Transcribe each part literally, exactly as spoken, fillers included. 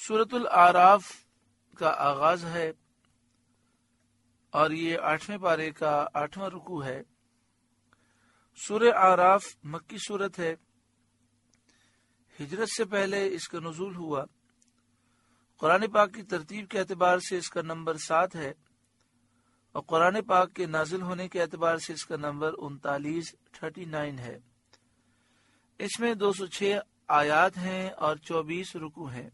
سورۃ الاعراف کا آغاز ہے اور یہ آٹھویں پارے کا آٹھواں رکوع ہے۔ سورہ اعراف مکی سورت ہے۔ ہجرت سے پہلے اس کا نزول ہوا۔ قرآن پاک کی ترتیب کے اعتبار سے اس کا نمبر سات ہے اور قرآن پاک کے نازل ہونے کے اعتبار سے اس کا نمبر انتالیس تھرٹی نائن ہے۔ اس میں دو سو چھ آیات ہیں اور چوبیس رکوع ہیں۔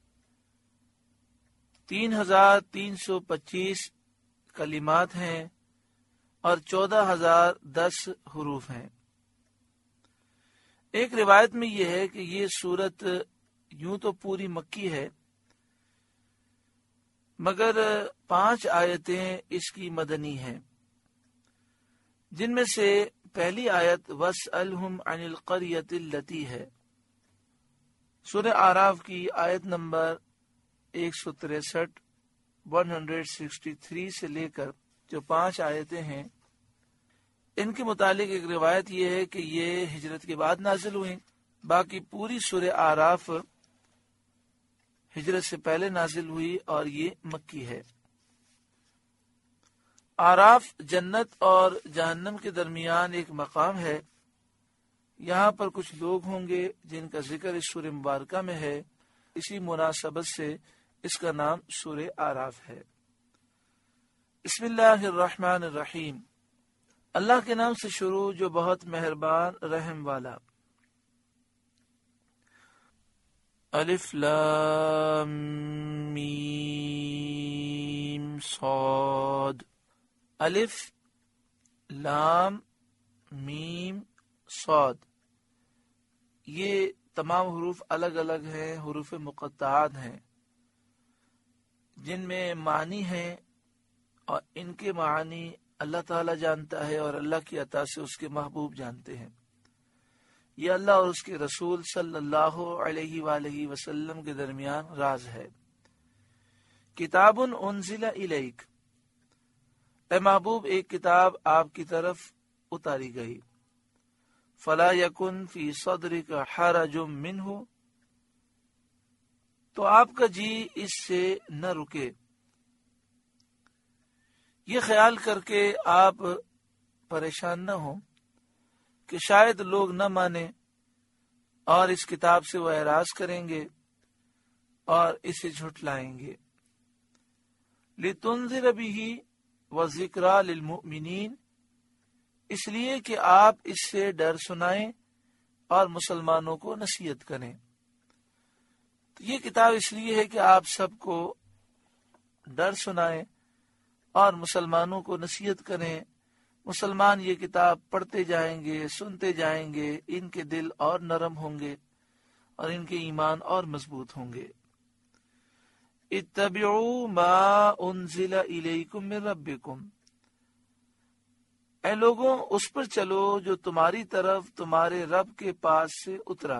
تین ہزار تین سو پچیس کلمات ہیں اور چودہ ہزار دس حروف ہیں۔ ایک روایت میں یہ ہے کہ یہ سورت یوں تو پوری مکی ہے، مگر پانچ آیتیں اس کی مدنی ہیں، جن میں سے پہلی آیت وَاسْأَلْهُمْ عَنِ الْقَرْيَةِ الَّتِي ہے۔ سورہ اعراف کی آیت نمبر ایک سو تریسٹھ ون ہنڈریڈ سکسٹی تھری سے لے کر جو پانچ آیتیں ہیں، ان کے متعلق ایک روایت یہ ہے کہ یہ ہجرت کے بعد نازل ہوئیں، باقی پوری سورہ اعراف ہجرت سے پہلے نازل ہوئی اور یہ مکی ہے۔ اعراف جنت اور جہنم کے درمیان ایک مقام ہے۔ یہاں پر کچھ لوگ ہوں گے جن کا ذکر اس سورہ مبارکہ میں ہے، اسی مناسبت سے اس کا نام سورہ اعراف ہے۔ بسم اللہ الرحمن الرحیم، اللہ کے نام سے شروع جو بہت مہربان رحم والا۔ الف لام میم صاد، الف لام میم صاد، یہ تمام حروف الگ الگ ہیں، حروف مقطعات ہیں جن میں معنی ہیں اور ان کے معنی اللہ تعالی جانتا ہے اور اللہ کی عطا سے اس کے محبوب جانتے ہیں۔ یہ اللہ اور اس کے رسول صلی اللہ علیہ وآلہ وسلم کے درمیان راز ہے۔ کتاب انزل الیک، اے محبوب ایک کتاب آپ کی طرف اتاری گئی۔ فلا یکن فی صدرک حرج منہ، تو آپ کا جی اس سے نہ رکے، یہ خیال کر کے آپ پریشان نہ ہوں کہ شاید لوگ نہ مانیں اور اس کتاب سے وہ اعراض کریں گے اور اسے جھٹلائیں گے۔ لِتُنذِرَ بِهِ وَذِكْرَى لِلْمُؤْمِنِينَ، اس لیے کہ آپ اس سے ڈر سنائیں اور مسلمانوں کو نصیحت کریں۔ تو یہ کتاب اس لیے ہے کہ آپ سب کو ڈر سنائیں اور مسلمانوں کو نصیحت کریں۔ مسلمان یہ کتاب پڑھتے جائیں گے، سنتے جائیں گے، ان کے دل اور نرم ہوں گے اور ان کے ایمان اور مضبوط ہوں گے۔ اتبعوا ما انزل الیکم من ربکم، اے لوگوں اس پر چلو جو تمہاری طرف تمہارے رب کے پاس سے اترا،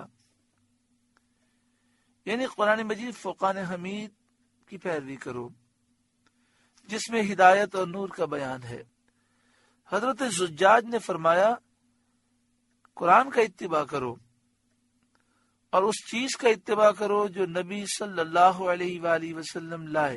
یعنی قرآن مجید فرقان حمید کی پیروی کرو جس میں ہدایت اور نور کا بیان ہے۔ حضرت زجاج نے فرمایا قرآن کا اتباع کرو اور اس چیز کا اتباع کرو جو نبی صلی اللہ علیہ وآلہ وسلم لائے،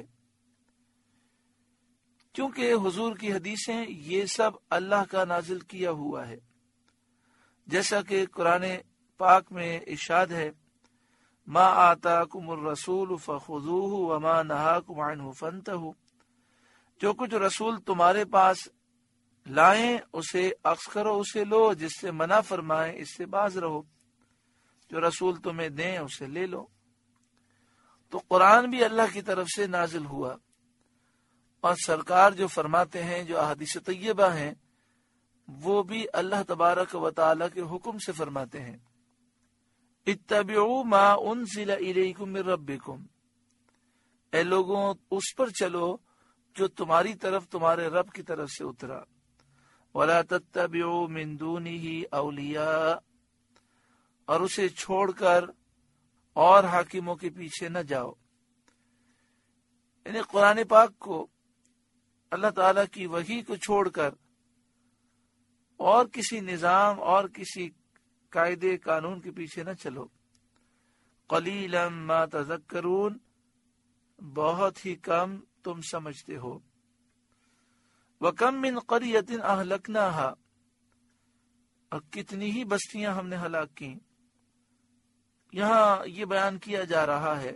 کیونکہ حضور کی حدیثیں یہ سب اللہ کا نازل کیا ہوا ہے، جیسا کہ قرآن پاک میں ارشاد ہے ما آتاکم الرسول فخذوہ وما نہاکم عنہ فانتہوا، جو کچھ رسول تمہارے پاس لائیں اسے اخذ کرو، اسے لو، جس سے منع فرمائیں اس سے باز رہو، جو رسول تمہیں دیں اسے لے لو۔ تو قرآن بھی اللہ کی طرف سے نازل ہوا اور سرکار جو فرماتے ہیں، جو احادیث طیبہ ہیں، وہ بھی اللہ تبارک و تعالی کے حکم سے فرماتے ہیں۔ اتبعوا ما انزل الیکم من ربکم، اے لوگوں اس پر چلو جو تمہاری طرف تمہارے رب کی طرف سے اترا۔ ولا تتبعوا من دونہ اولیاء، اور اسے چھوڑ کر اور حاکموں کے پیچھے نہ جاؤ، یعنی قرآن پاک کو، اللہ تعالیٰ کی وحی کو چھوڑ کر اور کسی نظام اور کسی قاعدے قانون کے پیچھے نہ چلو۔ قلیلا ما تذکرون، بہت ہی کم تم سمجھتے ہو۔ وَكَمْ مِنْ قَرْيَةٍ أَهْلَكْنَاهَا، اور کتنی ہی بستیاں ہم نے ہلاک کی۔ یہاں یہ بیان کیا جا رہا ہے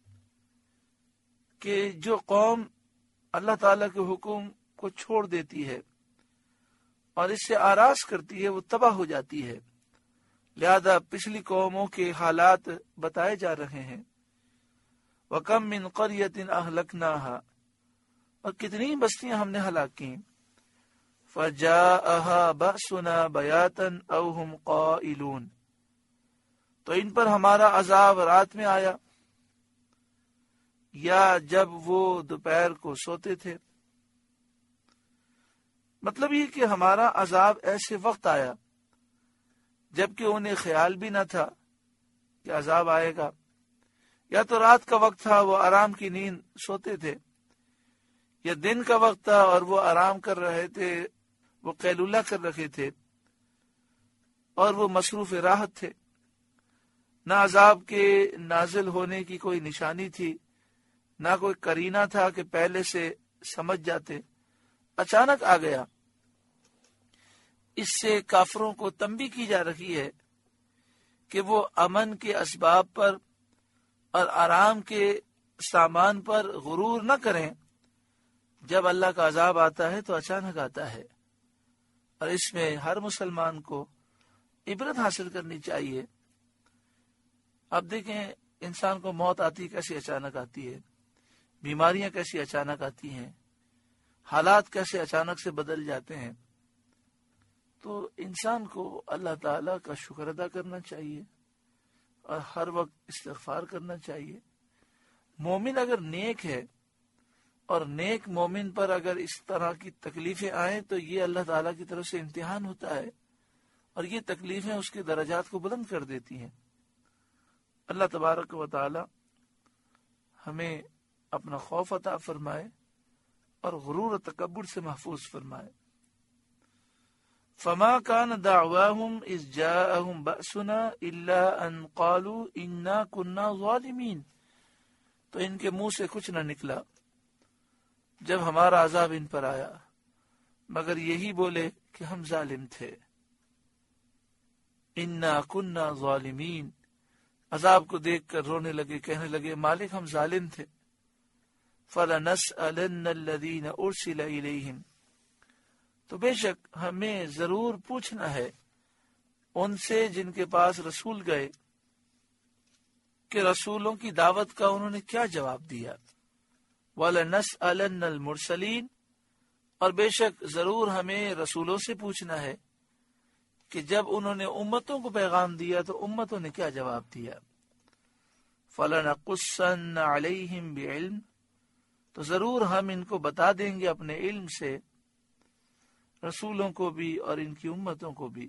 کہ جو قوم اللہ تعالیٰ کے حکم کو چھوڑ دیتی ہے اور اس سے آراز کرتی ہے وہ تباہ ہو جاتی ہے، لہذا پچھلی قوموں کے حالات بتائے جا رہے ہیں۔ وَكَمْ مِنْ قَرْيَةٍ أَهْلَكْنَاهَا، اور کتنی بستیاں ہم نے ہلاک کی۔ فَجَاءَهَا بَأْسُنَا بَيَاتًا أَوْ هُمْ قَائِلُونَ، تو ان پر ہمارا عذاب رات میں آیا یا جب وہ دوپہر کو سوتے تھے۔ مطلب یہ کہ ہمارا عذاب ایسے وقت آیا جبکہ انہیں خیال بھی نہ تھا کہ عذاب آئے گا، یا تو رات کا وقت تھا وہ آرام کی نیند سوتے تھے، یا دن کا وقت تھا اور وہ آرام کر رہے تھے، وہ قیلولہ کر رہے تھے اور وہ مصروف راحت تھے۔ نہ عذاب کے نازل ہونے کی کوئی نشانی تھی، نہ کوئی قرینہ تھا کہ پہلے سے سمجھ جاتے، اچانک آ گیا۔ اس سے کافروں کو تنبیہ کی جا رہی ہے کہ وہ امن کے اسباب پر اور آرام کے سامان پر غرور نہ کریں۔ جب اللہ کا عذاب آتا ہے تو اچانک آتا ہے، اور اس میں ہر مسلمان کو عبرت حاصل کرنی چاہیے۔ اب دیکھیں انسان کو موت آتی کیسے اچانک آتی ہے، بیماریاں کیسی اچانک آتی ہیں، حالات کیسے اچانک سے بدل جاتے ہیں۔ تو انسان کو اللہ تعالیٰ کا شکر ادا کرنا چاہیے اور ہر وقت استغفار کرنا چاہیے۔ مومن اگر نیک ہے اور نیک مومن پر اگر اس طرح کی تکلیفیں آئیں تو یہ اللہ تعالیٰ کی طرف سے امتحان ہوتا ہے، اور یہ تکلیفیں اس کے درجات کو بلند کر دیتی ہیں۔ اللہ تبارک و تعالی ہمیں اپنا خوف عطا فرمائے اور غرور و تکبر سے محفوظ فرمائے۔ فما كان دعواهم اذ جاءهم بأسنا الا ان قالوا انا كنا ظالمين، تو ان کے منہ سے کچھ نہ نکلا جب ہمارا عذاب ان پر آیا مگر یہی بولے کہ ہم ظالم تھے۔ انا كنا ظالمين، عذاب کو دیکھ کر رونے لگے، کہنے لگے مالک ہم ظالم تھے۔ فَلَنَسْأَلَنَّ الَّذِينَ أُرْسِلَ إِلَيْهِمْ، تو بے شک ہمیں ضرور پوچھنا ہے ان سے جن کے پاس رسول گئے کہ رسولوں کی دعوت کا انہوں نے کیا جواب دیا۔ وَلَنَسْأَلَنَّ الْمُرْسَلِينَ، اور بے شک ضرور ہمیں رسولوں سے پوچھنا ہے کہ جب انہوں نے امتوں کو پیغام دیا تو امتوں نے کیا جواب دیا۔ فَلَنَقُصَّنَّ عَلَيْهِمْ بِعِلْمٍ، تو ضرور ہم ان کو بتا دیں گے اپنے علم سے، رسولوں کو بھی اور ان کی امتوں کو بھی۔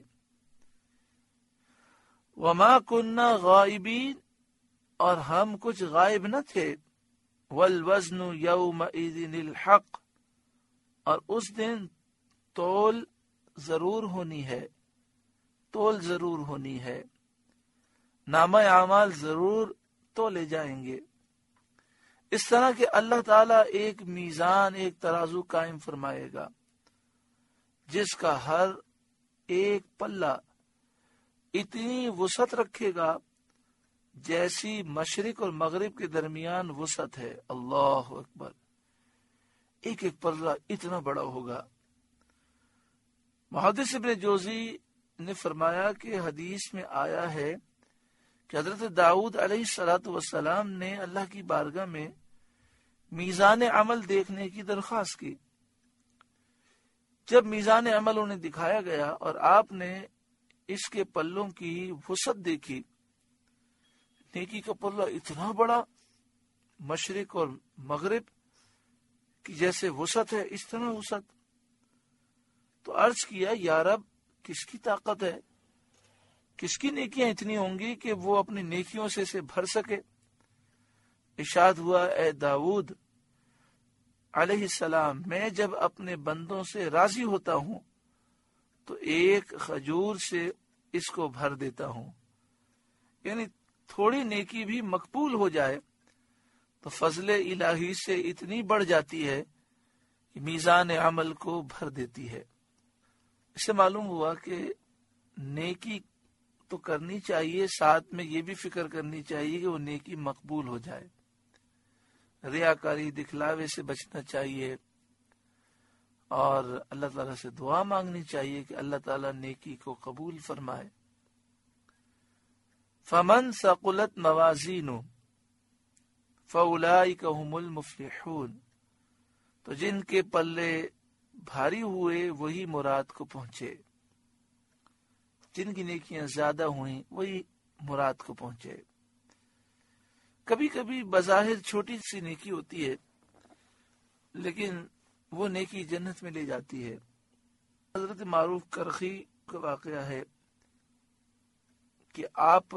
وَمَا كُنَّا غَائِبِينَ، اور ہم کچھ غائب نہ تھے۔ وَالْوَزْنُ يَوْمَئِذٍ الْحَقُّ، اور اس دن تول ضرور ہونی ہے، تول ضرور ہونی ہے، نامہ اعمال ضرور تولے جائیں گے۔ اس طرح کہ اللہ تعالیٰ ایک میزان، ایک ترازو قائم فرمائے گا جس کا ہر ایک پلہ اتنی وسعت رکھے گا جیسی مشرق اور مغرب کے درمیان وسعت ہے۔ اللہ اکبر، ایک ایک پلہ اتنا بڑا ہوگا۔ محدث ابن جوزی نے فرمایا کہ حدیث میں آیا ہے کہ حضرت داؤد علیہ الصلاۃ والسلام نے اللہ کی بارگاہ میں میزان عمل دیکھنے کی درخواست کی۔ جب میزان عمل انہیں دکھایا گیا اور آپ نے اس کے پلوں کی وسعت دیکھی، نیکی کا پلہ اتنا بڑا، مشرق اور مغرب کی جیسے وسعت ہے اس طرح وسعت، تو عرض کیا یا رب کس کی طاقت ہے، کس کی نیکیاں اتنی ہوں گی کہ وہ اپنی نیکیوں سے اسے بھر سکے۔ ارشاد ہوا اے داؤد علیہ السلام، میں جب اپنے بندوں سے راضی ہوتا ہوں تو ایک کھجور سے اس کو بھر دیتا ہوں، یعنی تھوڑی نیکی بھی مقبول ہو جائے تو فضل الہی سے اتنی بڑھ جاتی ہے کہ میزان عمل کو بھر دیتی ہے۔ اس سے معلوم ہوا کہ نیکی تو کرنی چاہیے، ساتھ میں یہ بھی فکر کرنی چاہیے کہ وہ نیکی مقبول ہو جائے۔ ریاکاری، دکھلاوے سے بچنا چاہیے، اور اللہ تعالیٰ سے دعا مانگنی چاہیے کہ اللہ تعالیٰ نیکی کو قبول فرمائے۔ فمن ثقلت موازینہ فاولئک هم المفلحون، تو جن کے پلے بھاری ہوئے وہی مراد کو پہنچے، جن کی نیکیاں زیادہ ہوئیں وہی مراد کو پہنچے۔ کبھی کبھی بظاہر چھوٹی سی نیکی ہوتی ہے لیکن وہ نیکی جنت میں لے جاتی ہے۔ حضرت معروف کرخی کا واقعہ ہے کہ آپ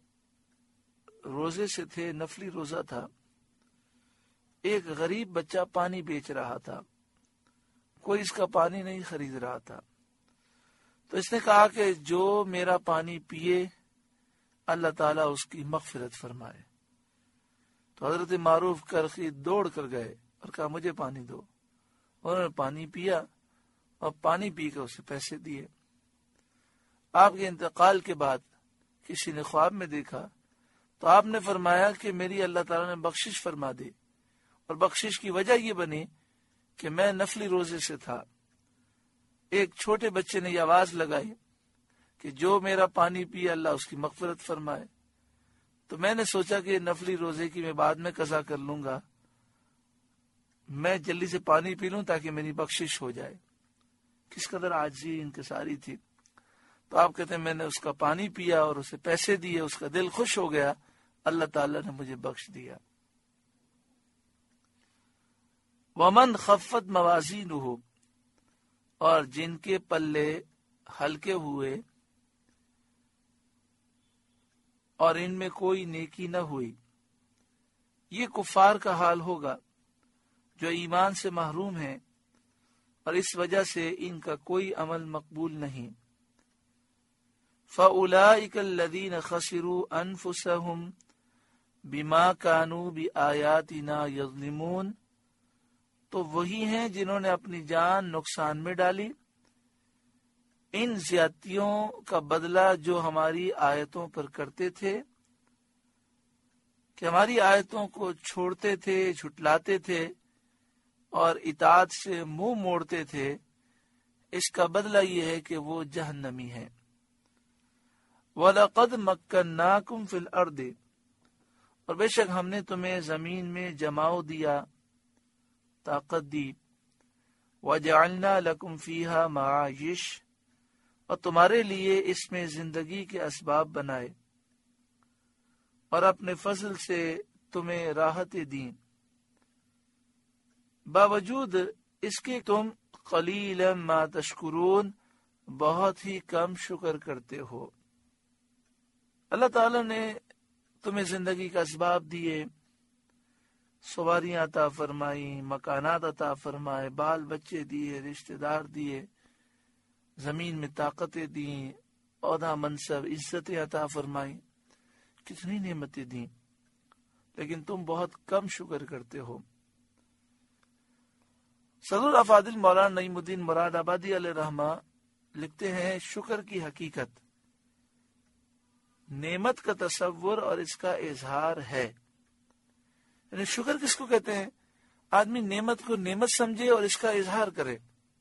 روزے سے تھے، نفلی روزہ تھا، ایک غریب بچہ پانی بیچ رہا تھا، کوئی اس کا پانی نہیں خرید رہا تھا، تو اس نے کہا کہ جو میرا پانی پیے اللہ تعالیٰ اس کی مغفرت فرمائے۔ تو حضرت معروف کرخی دوڑ کر گئے اور کہا مجھے پانی دو۔ انہوں نے پانی پیا اور پانی پی کر اسے پیسے دیے۔ آپ کے انتقال کے بعد کسی نے خواب میں دیکھا تو آپ نے فرمایا کہ میری اللہ تعالیٰ نے بخشش فرما دی، اور بخشش کی وجہ یہ بنی کہ میں نفلی روزے سے تھا، ایک چھوٹے بچے نے یہ آواز لگائی کہ جو میرا پانی پیے اللہ اس کی مغفرت فرمائے، تو میں نے سوچا کہ نفلی روزے کی میں بعد میں قضا کر لوں گا، میں جلدی سے پانی پی لوں تاکہ میری بخشش ہو جائے۔ کس قدر عاجزی انکساری تھی۔ تو آپ کہتے ہیں میں نے اس کا پانی پیا اور اسے پیسے دیے، اس کا دل خوش ہو گیا، اللہ تعالیٰ نے مجھے بخش دیا۔ ومن خفت موازینہ، اور جن کے پلے ہلکے ہوئے اور ان میں کوئی نیکی نہ ہوئی، یہ کفار کا حال ہوگا جو ایمان سے محروم ہیں اور اس وجہ سے ان کا کوئی عمل مقبول نہیں۔ فَأُولَئِكَ الَّذِينَ خَسِرُوا أَنفُسَهُمْ بِمَا كَانُوا بِآيَاتِنَا يَظْلِمُونَ، تو وہی ہیں جنہوں نے اپنی جان نقصان میں ڈالی ان زیادتیوں کا بدلہ جو ہماری آیتوں پر کرتے تھے، کہ ہماری آیتوں کو چھوڑتے تھے، جھٹلاتے تھے اور اطاعت سے منہ موڑتے تھے، اس کا بدلہ یہ ہے کہ وہ جہنمی ہے۔ وَلَقَدْ مَكَّنَّاكُمْ فِي الْأَرْضِ، اور بے شک ہم نے تمہیں زمین میں جماؤ دیا، طاقت دی۔ وَجَعَلْنَا لَكُمْ فِيهَا مَعَائِشَ، اور تمہارے لیے اس میں زندگی کے اسباب بنائے اور اپنے فضل سے تمہیں راحتیں دیں، باوجود اس کے تم قلیلا ما تشکرون، بہت ہی کم شکر کرتے ہو۔ اللہ تعالیٰ نے تمہیں زندگی کا اسباب دیے، سواریاں عطا فرمائی، مکانات عطا فرمائے، بال بچے دیے، رشتہ دار دیے، زمین میں طاقتیں دیں، عہدہ منصب عزتیں عطا فرمائی، کتنی نعمتیں دیں، لیکن تم بہت کم شکر کرتے ہو۔ صدر الافاضل مولانا نعیم الدین مراد آبادی علیہ رحمہ لکھتے ہیں، شکر کی حقیقت نعمت کا تصور اور اس کا اظہار ہے۔ یعنی شکر کس کو کہتے ہیں؟ آدمی نعمت کو نعمت سمجھے اور اس کا اظہار کرے،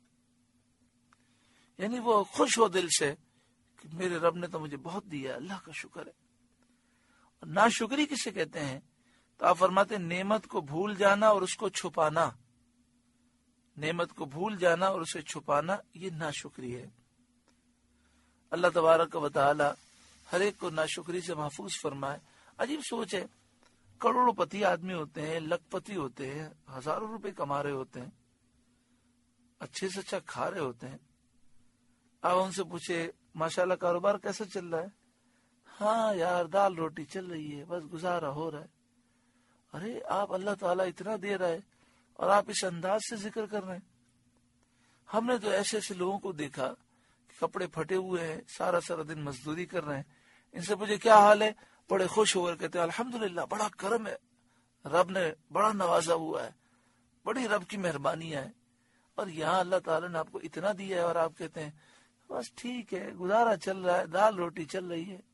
یعنی وہ خوش ہو دل سے کہ میرے رب نے تو مجھے بہت دیا، اللہ کا شکر ہے۔ اور ناشکری کسے کہتے ہیں؟ تو آپ فرماتے ہیں نعمت کو بھول جانا اور اس کو چھپانا، نعمت کو بھول جانا اور اسے چھپانا، یہ ناشکری ہے۔ اللہ تبارک و تعالی ہر ایک کو ناشکری سے محفوظ فرمائے۔ عجیب سوچ ہے، کروڑوں پتی آدمی ہوتے ہیں، لکھ پتی ہوتے ہیں، ہزاروں روپے کما رہے ہوتے ہیں، اچھے سے اچھا کھا رہے ہوتے ہیں، آپ ان سے پوچھے ماشاءاللہ کاروبار کیسا چل رہا ہے؟ ہاں یار دال روٹی چل رہی ہے، بس گزارا ہو رہا ہے۔ ارے آپ اللہ تعالیٰ اتنا دے رہا ہے اور آپ اس انداز سے ذکر کر رہے ہیں۔ ہم نے تو ایسے ایسے لوگوں کو دیکھا کہ کپڑے پھٹے ہوئے ہیں، سارا سارا دن مزدوری کر رہے ہیں، ان سے پوچھے کیا حال ہے، بڑے خوش ہو کر کہتے ہیں الحمدللہ، بڑا کرم ہے، رب نے بڑا نوازا ہوا ہے، بڑی رب کی مہربانیاں ہیں، اور یہاں اللہ تعالیٰ نے آپ کو اتنا دیا ہے اور آپ کہتے ہیں بس ٹھیک ہے، گزارا چل رہا ہے، دال روٹی چل رہی ہے.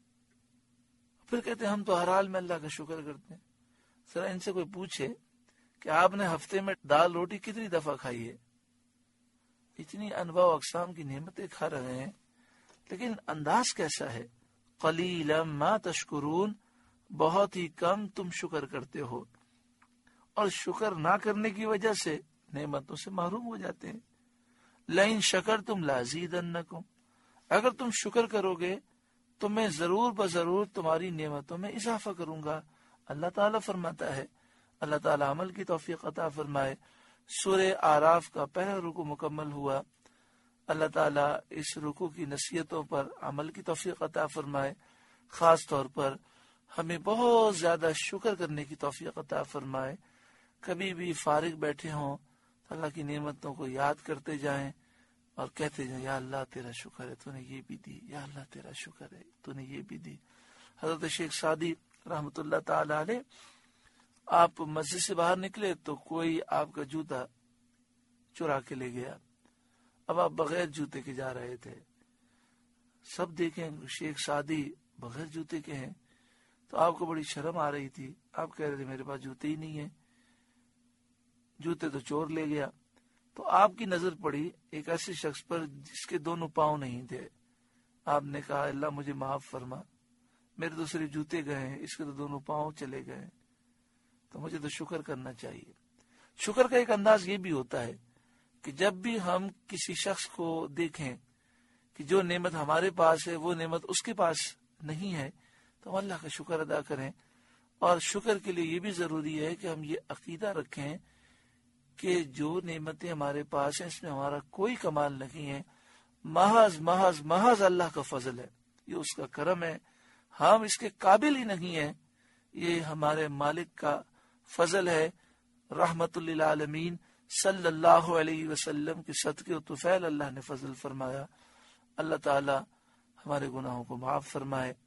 پھر کہتے ہیں ہم تو ہر حال میں اللہ کا شکر کرتے ہیں. ذرا ان سے کوئی پوچھے کہ آپ نے ہفتے میں دال روٹی کتنی دفعہ کھائی ہے؟ اتنی انواع و اقسام کی نعمتیں کھا رہے ہیں، لیکن انداز کیسا ہے؟ قلیلا ما تشکرون، بہت ہی کم تم شکر کرتے ہو، اور شکر نہ کرنے کی وجہ سے نعمتوں سے محروم ہو جاتے ہیں. لئن شکرتم لازیدنکم، اگر تم شکر کرو گے تو میں ضرور بضرور تمہاری نعمتوں میں اضافہ کروں گا. اللہ تعالیٰ فرماتا ہے. اللہ تعالیٰ عمل کی توفیق عطا فرمائے. سورہ آراف کا پہلا رکوع مکمل ہوا. اللہ تعالیٰ اس رکوع کی نصیحتوں پر عمل کی توفیق عطا فرمائے. خاص طور پر ہمیں بہت زیادہ شکر کرنے کی توفیق عطا فرمائے. کبھی بھی فارغ بیٹھے ہوں تو اللہ کی نعمتوں کو یاد کرتے جائیں اور کہتے جائیں یا اللہ تیرا شکر ہے تو نے یہ بھی دی، یا اللہ تیرا شکر ہے تو نے یہ بھی دی. حضرت شیخ سعدی رحمۃ اللہ تعالی علیہ، آپ مسجد سے باہر نکلے تو کوئی آپ کا جوتا چرا کے لے گیا. اب آپ بغیر جوتے کے جا رہے تھے، سب دیکھیں شیخ سعدی بغیر جوتے کے ہیں، تو آپ کو بڑی شرم آ رہی تھی. آپ کہہ رہے تھے میرے پاس جوتے ہی نہیں ہیں، جوتے تو چور لے گیا. تو آپ کی نظر پڑی ایک ایسے شخص پر جس کے دونوں پاؤں نہیں تھے. آپ نے کہا اللہ مجھے معاف فرما، میرے تو صرف جوتے گئے ہیں، اس کے تو دونوں پاؤں چلے گئے، تو مجھے تو شکر کرنا چاہیے. شکر کا ایک انداز یہ بھی ہوتا ہے کہ جب بھی ہم کسی شخص کو دیکھیں کہ جو نعمت ہمارے پاس ہے وہ نعمت اس کے پاس نہیں ہے، تو ہم اللہ کا شکر ادا کریں. اور شکر کے لیے یہ بھی ضروری ہے کہ ہم یہ عقیدہ رکھیں کہ جو نعمتیں ہمارے پاس ہیں اس میں ہمارا کوئی کمال نہیں ہے، محض محض محض اللہ کا فضل ہے، یہ اس کا کرم ہے، ہم اس کے قابل ہی نہیں ہیں، یہ ہمارے مالک کا فضل ہے. رحمت للعالمین صلی اللہ علیہ وسلم کے صدقے و طفیل اللہ نے فضل فرمایا. اللہ تعالی ہمارے گناہوں کو معاف فرمائے.